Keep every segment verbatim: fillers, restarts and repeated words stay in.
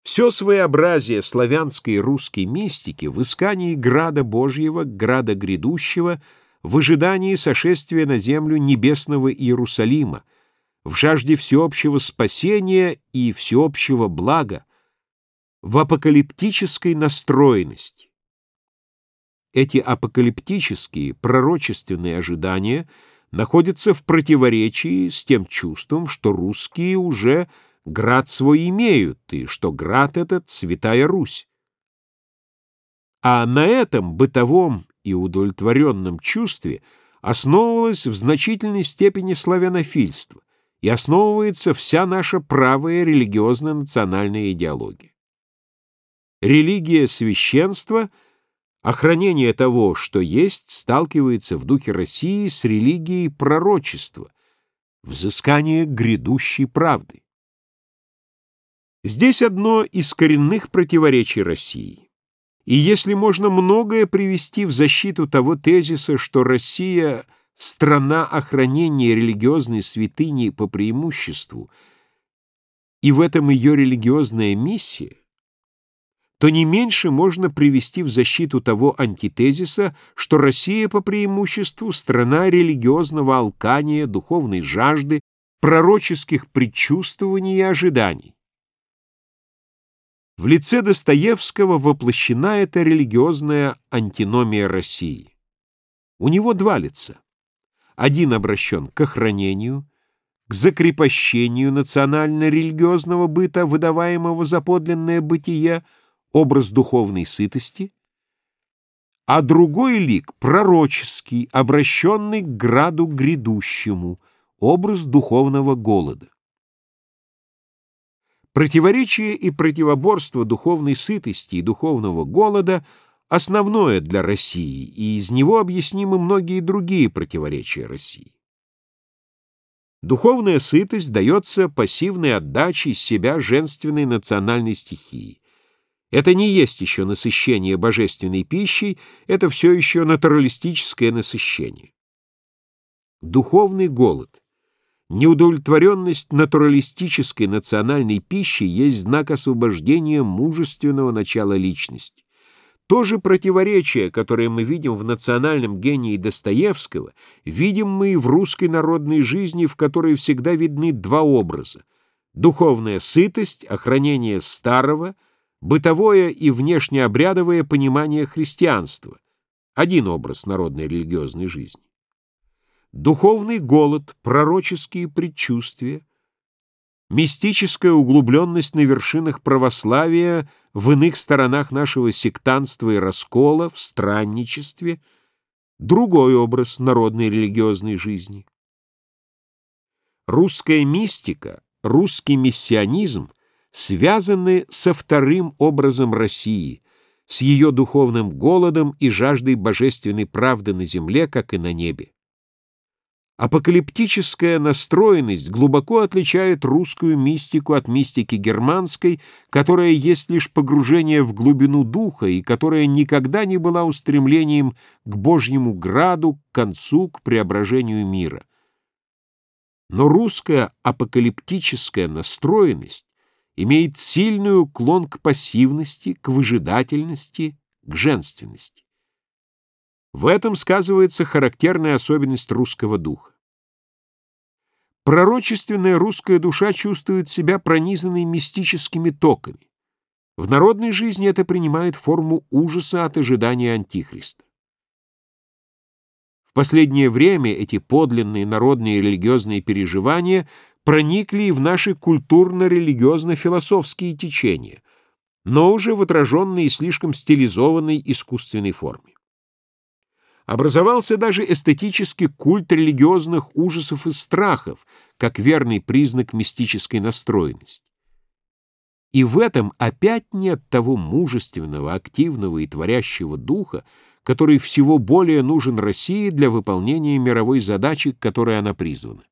Все своеобразие славянской и русской мистики в искании града Божьего, града грядущего, в ожидании сошествия на землю небесного Иерусалима, в жажде всеобщего спасения и всеобщего блага, в апокалиптической настроенности. Эти апокалиптические, пророчественные ожидания находятся в противоречии с тем чувством, что русские уже град свой имеют, и что град этот — Святая Русь. А на этом бытовом и удовлетворенном чувстве основывалось в значительной степени славянофильство и основывается вся наша правая религиозно-национальная идеология. Религия священства, охранение того, что есть, сталкивается в духе России с религией пророчества, взыскание грядущей правды. Здесь одно из коренных противоречий России. И если можно многое привести в защиту того тезиса, что Россия — страна охранения религиозной святыни по преимуществу, и в этом ее религиозная миссия, то не меньше можно привести в защиту того антитезиса, что Россия по преимуществу — страна религиозного алкания, духовной жажды, пророческих предчувствований и ожиданий. В лице Достоевского воплощена эта религиозная антиномия России. У него два лица. Один обращен к охранению, к закрепощению национально-религиозного быта, выдаваемого за подлинное бытие, образ духовной сытости, а другой лик пророческий, обращенный к граду грядущему, образ духовного голода. Противоречие и противоборство духовной сытости и духовного голода основное для России, и из него объяснимы многие другие противоречия России. Духовная сытость дается пассивной отдачей себя женственной национальной стихии. Это не есть еще насыщение божественной пищей, это все еще натуралистическое насыщение. Духовный голод, неудовлетворенность натуралистической национальной пищей есть знак освобождения мужественного начала личности. То же противоречие, которое мы видим в национальном гении Достоевского, видим мы и в русской народной жизни, в которой всегда видны два образа: духовная сытость, охранение старого, бытовое и внешнеобрядовое понимание христианства, один образ народной религиозной жизни. Духовный голод, пророческие предчувствия, мистическая углубленность на вершинах православия в иных сторонах нашего сектантства и раскола, в странничестве, другой образ народной религиозной жизни. Русская мистика, русский миссионизм связаны со вторым образом России, с ее духовным голодом и жаждой божественной правды на земле, как и на небе. Апокалиптическая настроенность глубоко отличает русскую мистику от мистики германской, которая есть лишь погружение в глубину духа и которая никогда не была устремлением к Божьему граду, к концу, к преображению мира. Но русская апокалиптическая настроенность имеет сильный уклон к пассивности, к выжидательности, к женственности. В этом сказывается характерная особенность русского духа. Пророчественная русская душа чувствует себя пронизанной мистическими токами. В народной жизни это принимает форму ужаса от ожидания Антихриста. В последнее время эти подлинные народные религиозные переживания проникли и в наши культурно-религиозно-философские течения, но уже в отраженной и слишком стилизованной искусственной форме. Образовался даже эстетический культ религиозных ужасов и страхов, как верный признак мистической настроенности. И в этом опять нет того мужественного, активного и творящего духа, который всего более нужен России для выполнения мировой задачи, к которой она призвана.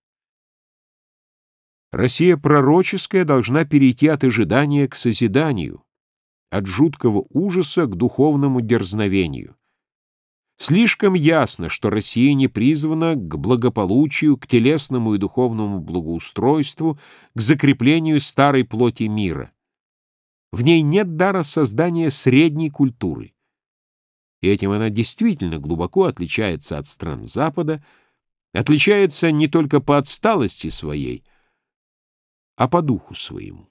Россия пророческая должна перейти от ожидания к созиданию, от жуткого ужаса к духовному дерзновению. Слишком ясно, что Россия не призвана к благополучию, к телесному и духовному благоустройству, к закреплению старой плоти мира. В ней нет дара создания средней культуры. И этим она действительно глубоко отличается от стран Запада, отличается не только по отсталости своей, а по духу своему.